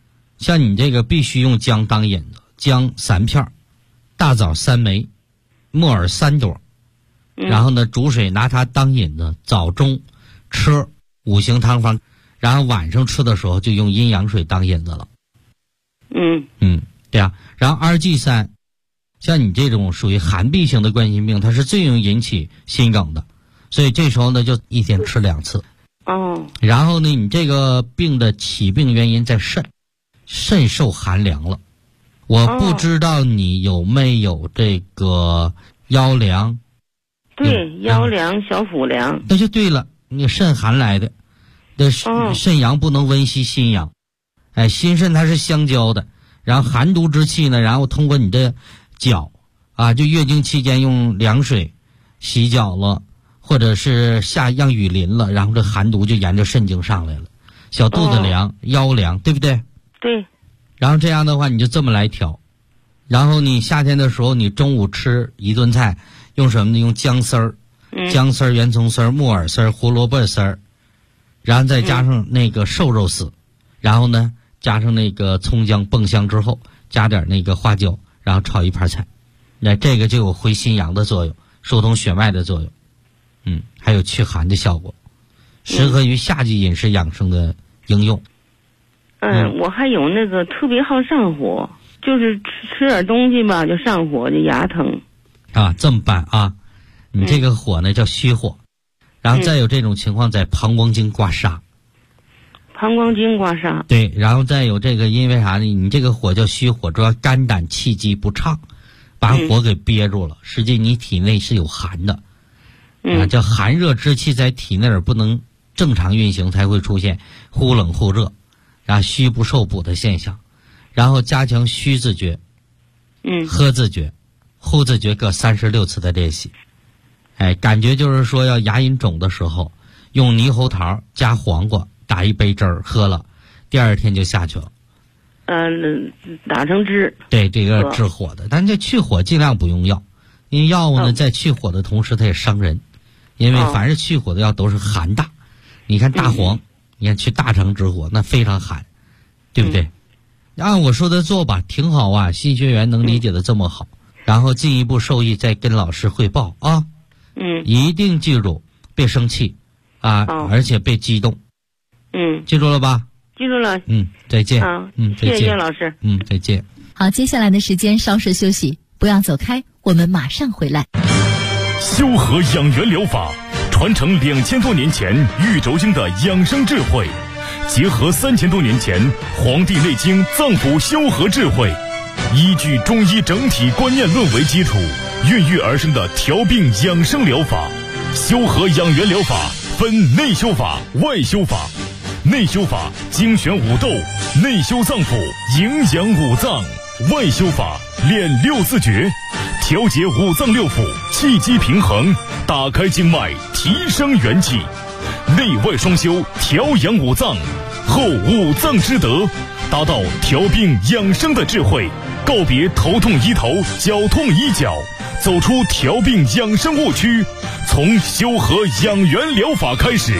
像你这个必须用姜当引子，姜3片，大枣3枚，木耳3朵，然后呢煮水拿它当引子，早中吃5行汤方，然后晚上吃的时候就用阴阳水当引子了。对啊。然后二剂3，像你这种属于寒痹型的冠心病，它是最容易引起心梗的，所以这时候呢就一天吃2次。然后呢你这个病的起病原因在肾受寒凉了。我不知道你有没有这个腰凉。 对，腰凉小腹凉。 那就对了，你肾寒来的，肾阳不能温习心阳。心肾它是相交的，然后寒毒之气呢，然后通过你的脚啊，就月经期间用凉水洗脚了，或者是让雨淋了，然后这寒毒就沿着肾经上来了，小肚子凉，腰凉，对不对？ 对。 然后这样的话你就这么来调，然后你夏天的时候你中午吃一顿菜用什么呢？用姜丝儿、姜丝儿、圆葱丝儿、木耳丝儿、胡萝卜丝儿，然后再加上那个瘦肉丝，然后呢加上那个葱姜爆香之后，加点那个花椒，然后炒一盘菜，那这个就有回心阳的作用，疏通血脉的作用，还有驱寒的效果，适合于夏季饮食养生的应用。 我还有那个特别好上火，就是吃点东西吧就上火，就牙疼。 这么办啊？你这个火呢叫虚火，然后再有这种情况在膀胱经刮痧。 膀胱经刮痧。 对，然后再有这个，因为啥呢？你这个火叫虚火，主要肝胆气机不畅，把火给憋住了。实际你体内是有寒的，叫寒热之气在体内不能正常运行，才会出现忽冷忽热，然后虚不受补的现象。然后加强虚自觉，喝自觉、呼自觉各36次的练习。感觉就是说要牙龈肿的时候，用猕猴桃加黄瓜打1杯汁儿喝了，第2天就下去了。 打成汁。对， 这个治火的，但这去火尽量不用药，因为药物呢在去火的同时它也伤人，因为凡是去火的药都是寒大。你看大黄，你看去大肠之火那非常寒，对不对？按我说的做吧，挺好啊，新学员能理解的这么好，然后进一步受益再跟老师汇报啊。一定记住，别生气啊，而且别激动。记住了吧？ 记住了。 再见。再见， 谢谢老师。 再见。 好，接下来的时间稍事休息，不要走开，我们马上回来。 修和养元疗法传承2000多年前玉轴经的养生智慧，结合3000多年前《黄帝内经》脏腑修和智慧，依据中医整体观念论为基础，孕育而生的调病养生疗法。修和养元疗法分内修法、外修法。内修法精选五斗，内修脏腑，营养五脏；外修法练6字诀，调节五脏六腑，气机平衡，打开经脉，提升元气。内外双修，调养五脏，后五脏之德，达到调病养生的智慧，告别头痛医头，脚痛医脚，走出调病养生误区，从修和养元疗法开始。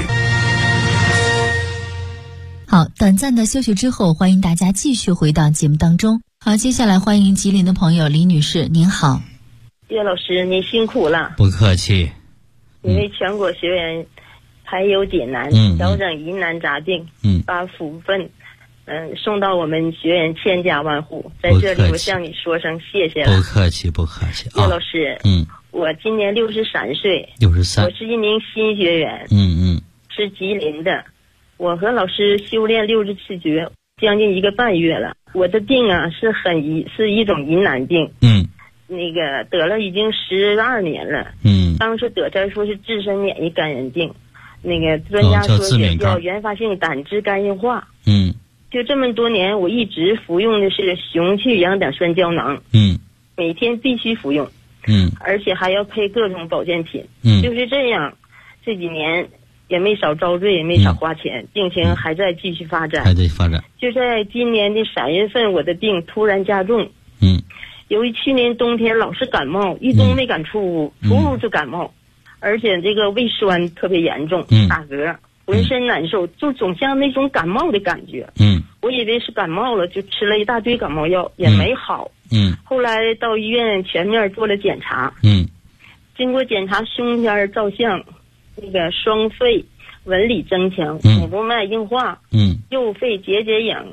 好，短暂的休息之后，欢迎大家继续回到节目当中。好，接下来欢迎吉林的朋友李女士，您好。 叶老师，您辛苦了。 不客气。 因为全国学员排忧解难，调整疑难杂病，把福分送到我们学员千家万户，在这里我向你说声谢谢了。 不客气，不客气。 叶老师，我今年63岁 ，63， 我是一名新学员，是吉林的。我和老师修炼6次诀将近1个半月了。我的病啊是一种疑难病，那个得了已经12年了，当时得出来说是自身免疫肝炎病，那个专家说是叫原发性胆汁肝硬化，就这么多年我一直服用的是雄去氧碘酸胶囊，每天必须服用，而且还要配各种保健品，就是这样，这几年也没少遭罪，也没少花钱，病情还在继续发展，就在今年的3月份，我的病突然加重，由于去年冬天老是感冒，一冬没敢出屋，出屋就感冒，而且这个胃酸特别严重，打嗝，浑身难受，就总像那种感冒的感觉， 我以为是感冒了，就吃了一大堆感冒药，也没好。后来到医院全面做了检查。经过检查，胸片照相，那个双肺纹理增强，颈动脉硬化，右肺结节影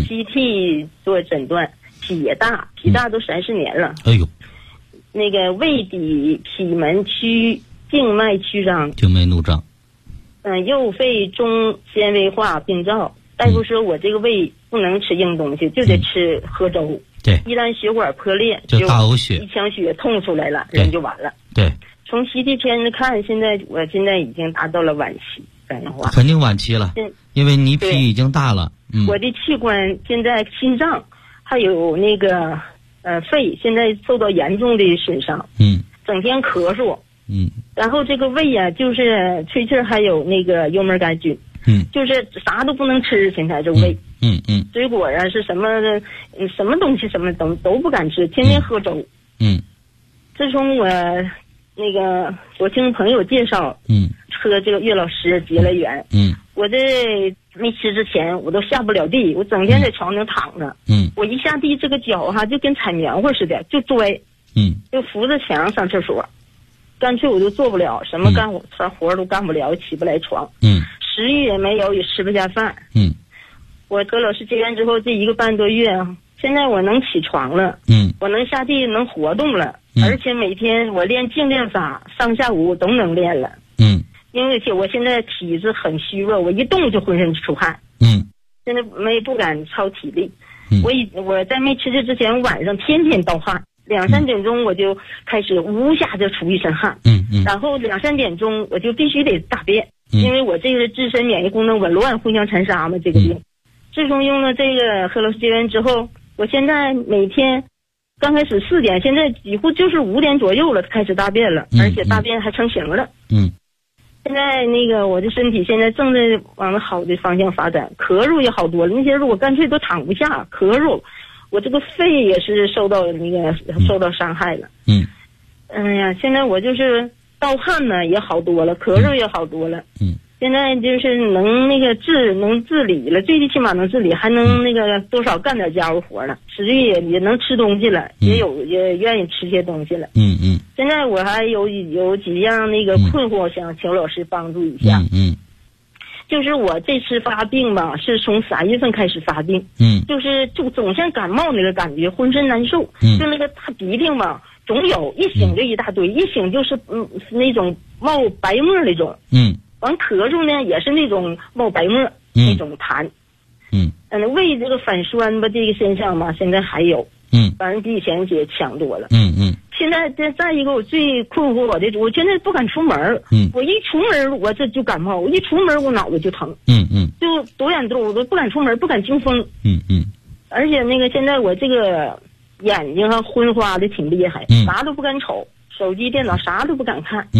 ，CT 做诊断，脾也大，脾大都30年了。 哎呦， 那个胃底脾门区静脉曲张， 静脉怒张。 右肺中纤维化病灶，大夫说我这个胃不能吃硬东西，就得吃喝粥。 对， 一旦血管破裂， 就大呕血， 一腔血痛出来了，人就完了。 对， 从 CT 片看，我现在已经达到了晚期肝硬化， 肯定晚期了，因为你脾已经大了。 我的器官现在心脏还有那个肺现在受到严重的损伤，整天咳嗽，然后这个胃啊，就是吹气还有那个幽门杆菌，就是啥都不能吃，现在这胃。水果啊是什么东西什么都不敢吃，天天喝粥。自从我听朋友介绍，和这个岳老师结了缘，我这没吃之前我都下不了地，我整天在床上躺着，我一下地这个脚就跟踩棉花似的，就拽，就扶着墙上厕所，干脆我就做不了什么活都干不了，起不来床，食欲也没有，也吃不下饭。我和老师结缘之后，这1个半多月，现在我能起床了，我能下地能活动了，而且每天我练静练法，上下午都能练了。因为我现在体质很虚弱，我一动就浑身出汗。现在不敢操体力。我在没吃这之前，晚上天天盗汗，2、3点钟我就开始呜下就出一身汗。然后2、3点钟我就必须得大便，因为我这个自身免疫功能紊乱，互相残杀嘛，这个病。自从用了这个和老师结缘之后，我现在每天刚开始4点，现在几乎就是5点左右了开始大便了，而且大便还成型了。现在我的身体现在正在往好的方向发展，咳嗽也好多了。那些日我干脆都躺不下，咳嗽，我这个肺也是受到伤害了。现在我就是盗汗呢也好多了，咳嗽也好多了。现在就是能自理了，最起码能自理，还能多少干点家务活了，实际也能吃东西了，也愿意吃些东西了。现在我还有几样困惑，想请老师帮助一下。就是我这次发病吧，是从3月份开始发病。就总像感冒那个感觉，浑身难受。就那个大鼻涕吧，总有一醒就一大堆，一醒就是那种冒白沫那种。完咳嗽呢，也是那种冒白沫，那种痰。胃这个反酸吧，这个现象吧，现在还有。反正比以前也强多了。现在再一个，我最困惑我现在不敢出门。我一出门我这就感冒，我一出门我脑袋就疼。就多远我都不敢出门，不敢经风。而且现在我这个眼睛昏花的挺厉害，啥都不敢瞅，手机电脑啥都不敢看。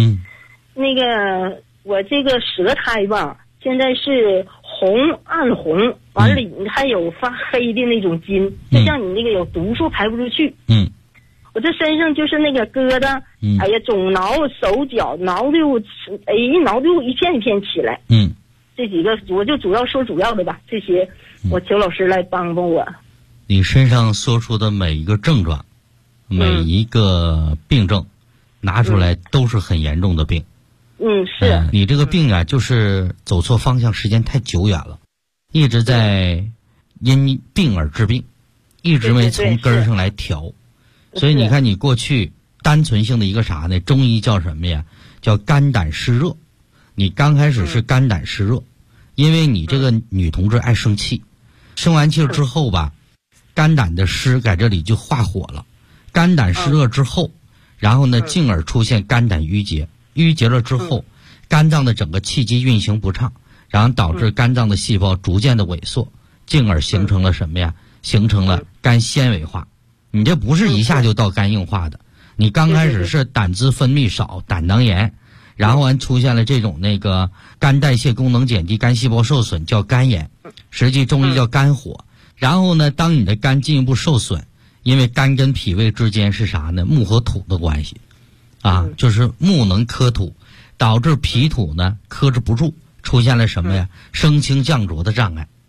我这个舌苔吧，现在是暗红，完了还有发黑的那种筋，就像你有毒素排不出去。我这身上就是那个疙瘩，哎呀，总挠手脚，挠的一片一片起来。这几个我就主要的吧，这些我求老师来帮帮我。 你身上说出的每一个症状，每一个病症，拿出来都是很严重的病。 是。 你这个病啊，就是走错方向时间太久远了，一直在因病而治病，一直没从根儿上来调。所以你看，你过去单纯性的一个啥呢？中医叫什么呀？叫肝胆湿热。你刚开始是肝胆湿热，因为你这个女同志爱生气，生完气之后吧，肝胆的湿在这里就化火了。肝胆湿热之后，然后呢，进而出现肝胆郁结。淤结了之后，肝脏的整个气机运行不畅，然后导致肝脏的细胞逐渐的萎缩，进而形成了什么呀？形成了肝纤维化。你这不是一下就到肝硬化的，你刚开始是胆汁分泌少，胆囊炎，然后出现了这种肝代谢功能减低，肝细胞受损，叫肝炎，实际中医叫肝火。然后呢，当你的肝进一步受损，因为肝跟脾胃之间是啥呢？木和土的关系。就是木能克土，导致脾土呢克制不住，出现了什么呀？升清降浊的障碍。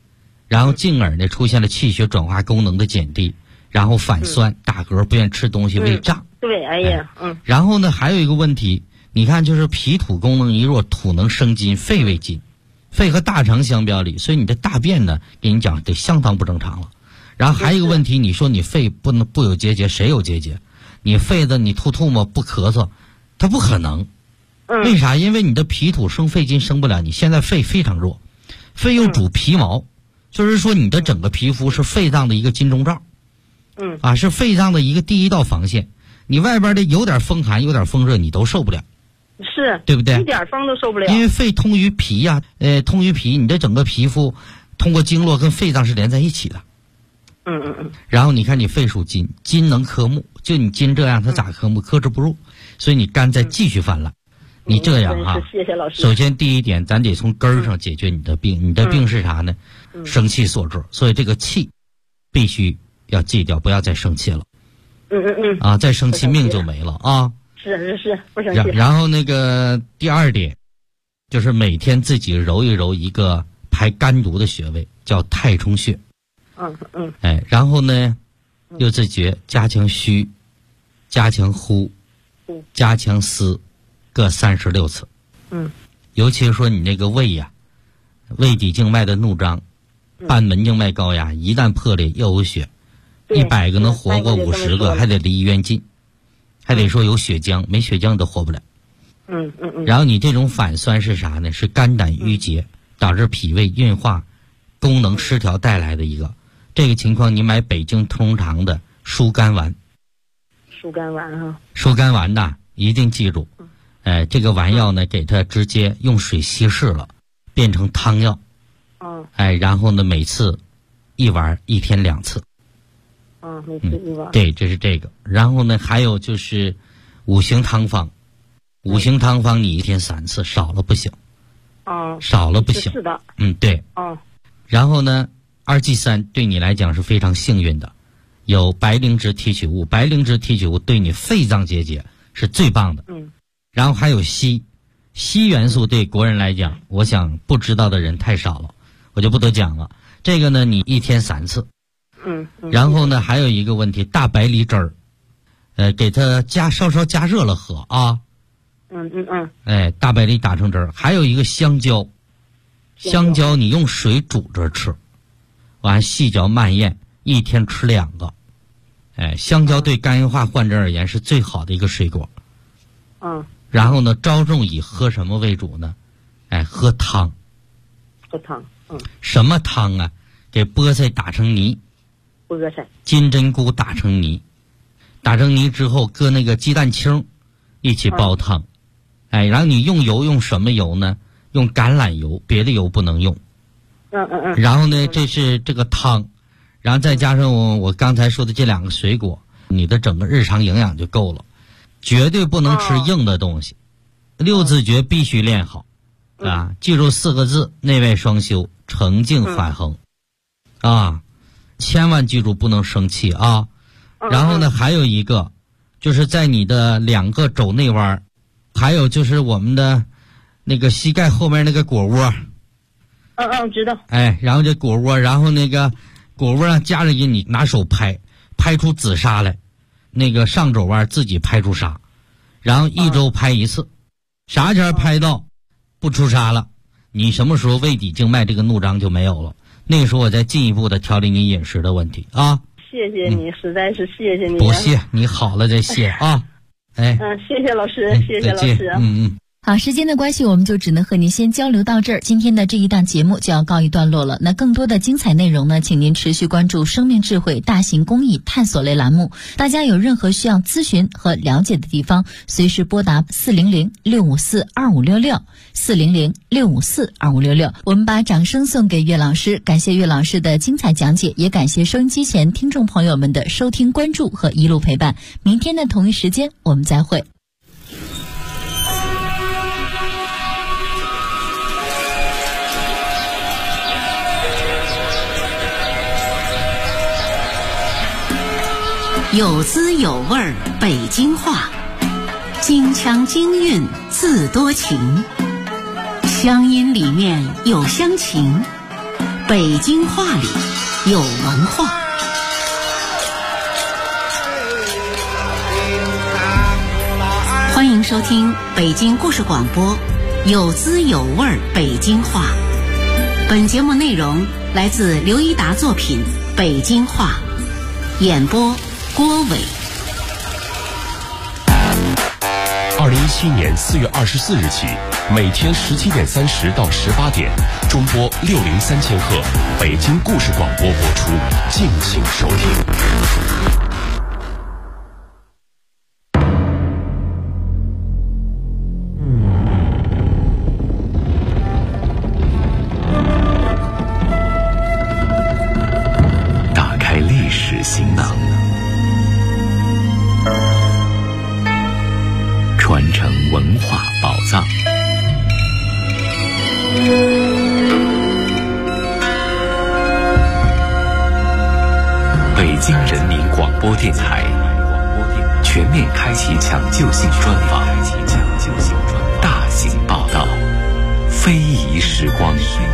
然后进而呢出现了气血转化功能的减低，然后反酸、打嗝、不愿吃东西、胃胀。 对，哎呀， 然后呢还有一个问题，你看就是脾土功能一弱，土能生金，肺为金，肺和大肠相表里，所以你的大便呢，给你讲得相当不正常了。然后还有一个问题，你说你肺不有结节，谁有结节？你肺的你吐沫不咳嗽，它不可能。为啥？因为你的脾土生肺金生不了，你现在肺非常弱，肺又主皮毛，就是说你的整个皮肤是肺脏的一个金钟罩，是肺脏的一个第一道防线。你外边的有点风寒有点风热你都受不了， 是对不对？ 一点风都受不了。 因为肺通于脾呀，通于脾，你的整个皮肤通过经络跟肺脏是连在一起的。然后你看你肺属金，金能克木，就你金这样它咋克木？克制不入，所以你肝再继续泛滥。你这样哈， 谢谢老师。 首先第一点，咱得从根儿上解决你的病。你的病是啥呢？生气所致。所以这个气必须要忌掉，不要再生气了。再生气命就没了啊。 是，不生气。 然后那个第二点，就是每天自己揉一揉一个排肝毒的穴位，叫太冲穴。然后呢，又自觉加强虚，加强呼，加强思。各36次。尤其是说你那个胃呀，胃底静脉的怒张，半门静脉高压，一旦破裂又有血，100个能活过50个，还得离医院近，还得说有血浆，没血浆都活不了。然后你这种反酸是啥呢？是肝胆郁结导致脾胃运化功能失调带来的一个。这个情况你买北京通堂的疏肝丸。 疏肝丸啊。 疏肝丸呐，一定记住。这个丸药呢，给它直接用水稀释了，变成汤药。然后呢，每次1丸，1天2次。 每次1丸。 对，这是这个。然后呢，还有就是五行汤方。五行汤方你1天3次，少了不行。少了不行。 是的。 对。然后呢，2G3对你来讲是非常幸运的，有白灵芝提取物。白灵芝提取物对你肺脏结节是最棒的。然后还有硒元素对国人来讲，我想不知道的人太少了，我就不多讲了。这个呢，你1天3次。然后呢，还有一个问题，大白梨汁儿，给它稍稍加热了喝啊。大白梨打成汁儿。还有一个香蕉，香蕉你用水煮着吃，完细嚼慢咽，1天吃2个。香蕉对肝硬化患者而言是最好的一个水果。然后呢，着重以喝什么为主呢？喝汤。 喝汤。 什么汤啊？给菠菜打成泥。 菠菜。 金针菇打成泥，打成泥之后搁那个鸡蛋清一起煲汤。然后你用油用什么油呢？用橄榄油，别的油不能用。然后呢，这是这个汤，然后再加上我刚才说的这2个水果，你的整个日常营养就够了。绝对不能吃硬的东西。6字诀必须练好记住4个字：内外双修，澄净反衡。千万记住不能生气啊。然后呢，还有一个就是在你的2个肘内弯，还有就是我们的那个膝盖后面那个腘窝。 知道。 然后这腘窝，然后那个腘窝上夹着音，你拿手拍出紫砂来。那个上肘弯自己拍出痧，然后1周拍1次，啥前拍到不出痧了，你什么时候胃底静脉这个怒张就没有了？那个时候我再进一步的调理你饮食的问题啊。 谢谢你，实在是谢谢你。 不谢，你好了再谢啊。 谢谢老师，谢谢老师。 好，时间的关系，我们就只能和您先交流到这儿。今天的这一档节目就要告一段落了。那更多的精彩内容呢，请您持续关注生命智慧大型公益探索类栏目。大家有任何需要咨询和了解的地方，随时拨打400-654-2566 400-654-2566。我们把掌声送给岳老师，感谢岳老师的精彩讲解，也感谢收音机前听众朋友们的收听关注和一路陪伴。明天的同一时间我们再会。 有滋有味儿北京话，京腔京韵字多情，乡音里面有乡情， 北京话里有文化。欢迎收听北京故事广播，有滋有味北京话。本节目内容来自刘一达作品《北京话》，演播郭伟。 2017年4月24日起，每天17点30到18点，中波603000赫北京故事广播播出，敬请收听。打开历史行囊，传承文化宝藏。北京人民广播电台全面开启抢救性专访，大型报道，非遗时光。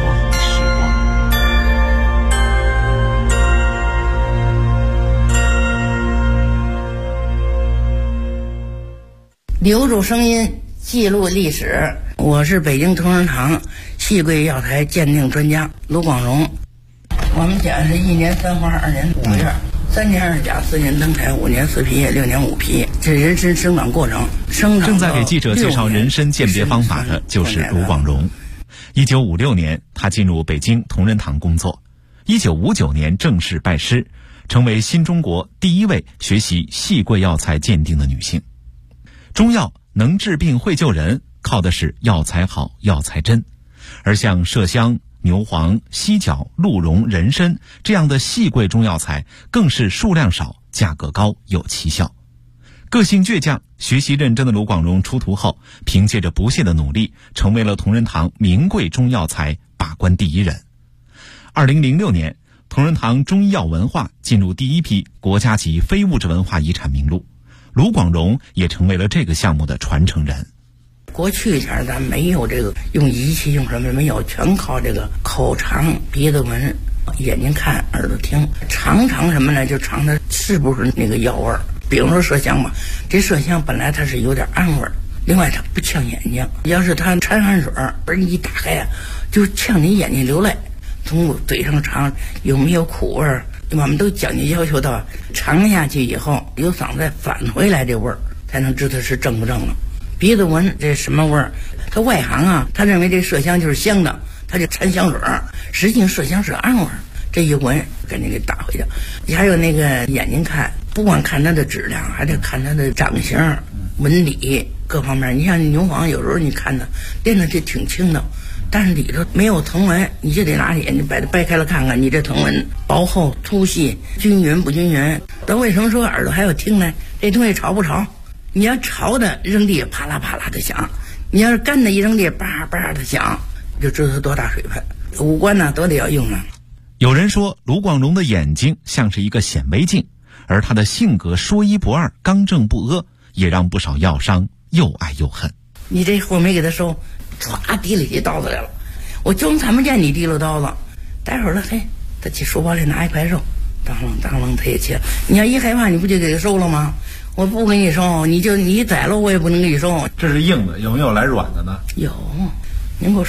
留住声音，记录历史。我是北京同仁堂戏柜药材鉴定专家卢广荣。我们讲是1年3花，2年5月，3年2甲，4年登台，5年4批，6年5批，这人参生长过程。 正在给记者介绍人参鉴别方法的就是卢广荣。1956年，他进入北京同仁堂工作。1959年正式拜师，成为新中国第一位学习戏柜药材鉴定的女性。中药能治病会救人，靠的是药材好药材真，而像麝香、牛黄、犀角、鹿茸、人参这样的细贵中药材更是数量少，价格高，有奇效。个性倔强、学习认真的卢广荣出徒后，凭借着不懈的努力，成为了同仁堂名贵中药材把关第一人。2006年，同仁堂中医药文化进入第一批国家级非物质文化遗产名录，卢广荣也成为了这个项目的传承人。 过去前咱没有这个用仪器用什么没有，全靠这个口尝、鼻子闻、眼睛看、耳朵听，尝什么呢？就尝它是不是那个药味儿。比如说麝香吧，这麝香本来它是有点氨味儿，另外它不呛眼睛，要是它掺汗水儿一打开啊，就呛你眼睛流泪。从嘴上尝有没有苦味儿，我们都讲究要求到尝下去以后由嗓子再返回来这味儿，才能知道是正不正了。鼻子闻这什么味儿？他外行啊，他认为这麝香就是香的，他就掺香水儿，实际上麝香是氨味儿。这一闻赶紧给打回去。还有那个眼睛看，不光看它的质量，还得看它的长相、纹理各方面。你像牛黄，有时候你看它练的这挺轻的，但是里头没有藤纹，你就得拿眼睛把它掰开了看看，你这藤纹薄厚、粗细、均匀不均匀。咱为什么说耳朵还要听呢？这东西潮不潮？你要潮的扔地啪啦啪啦的响，你要是干的一扔地叭叭的响，就知道它多大水分。五官呢都得要用上。 有人说卢广荣的眼睛像是一个显微镜，而他的性格说一不二、刚正不阿，也让不少药商又爱又恨。 你这货没给他收，唰提里起刀子来了，我就看不见你提了刀子。待会儿了，嘿，他去书包里拿一块肉，当啷他也切。你要一害怕，你不就给他收了吗？我不给你收，你宰了我也不能给你收。 这是硬的，有没有来软的呢？ 有，您给我